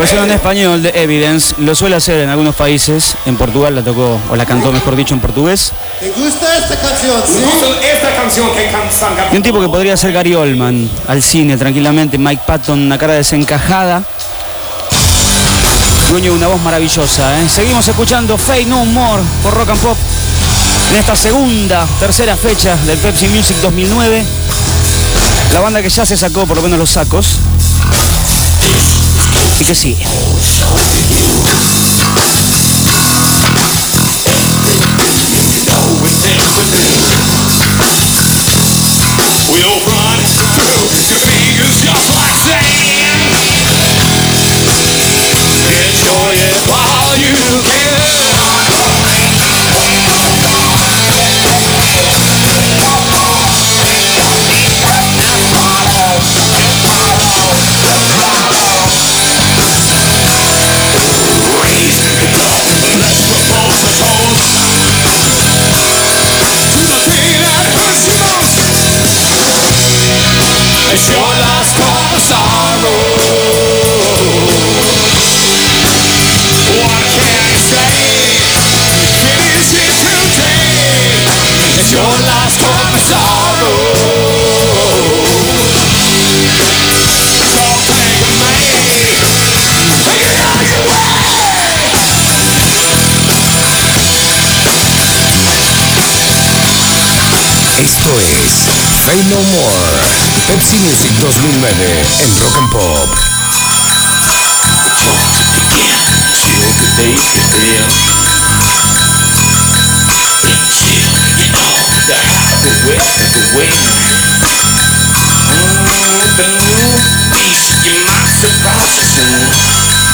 versión en español de Evidence. Lo suele hacer en algunos países. En Portugal la tocó, o la cantó mejor dicho, en portugués. ¿Te gusta esta canción? ¿Sí? Esta canción que canta. Y un tipo que podría ser Gary Oldman al cine tranquilamente. Mike Patton, una cara desencajada. Dueño de una voz maravillosa, ¿eh? Seguimos escuchando Faith No More por Rock and Pop en esta tercera fecha del Pepsi Music 2009. La banda que ya se sacó por lo menos los sacos y que sigue. Enjoy it while you can. Raise it up, let's propose a toast to the thing that hurts you most. It's your last call of sorrow. What can I say? Finish it today. It's your last time of sorrow. Don't take me. Take it out your way. Esto es Faith No More, Pepsi Music 2009 en Rock and Pop. Face the fear. You know that the way. Peace, your mind surprises.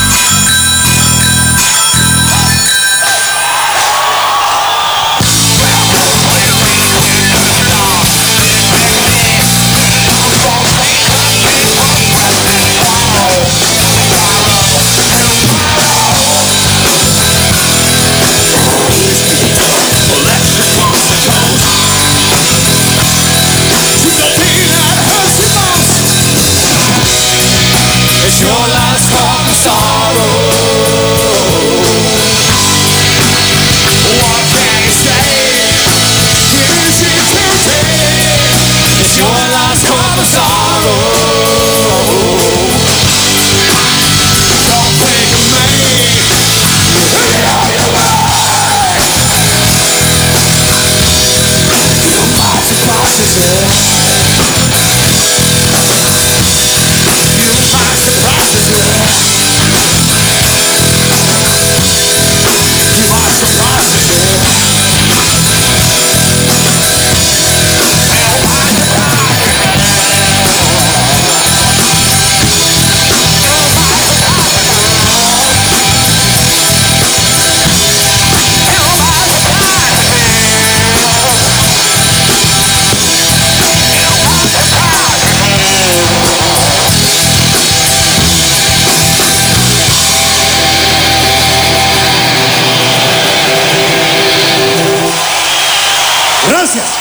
It's your last call of sorrow. What can I say? Finish it today. It's your last call of sorrow. Don't think of me. Get out your way. You might surprise it. Gracias.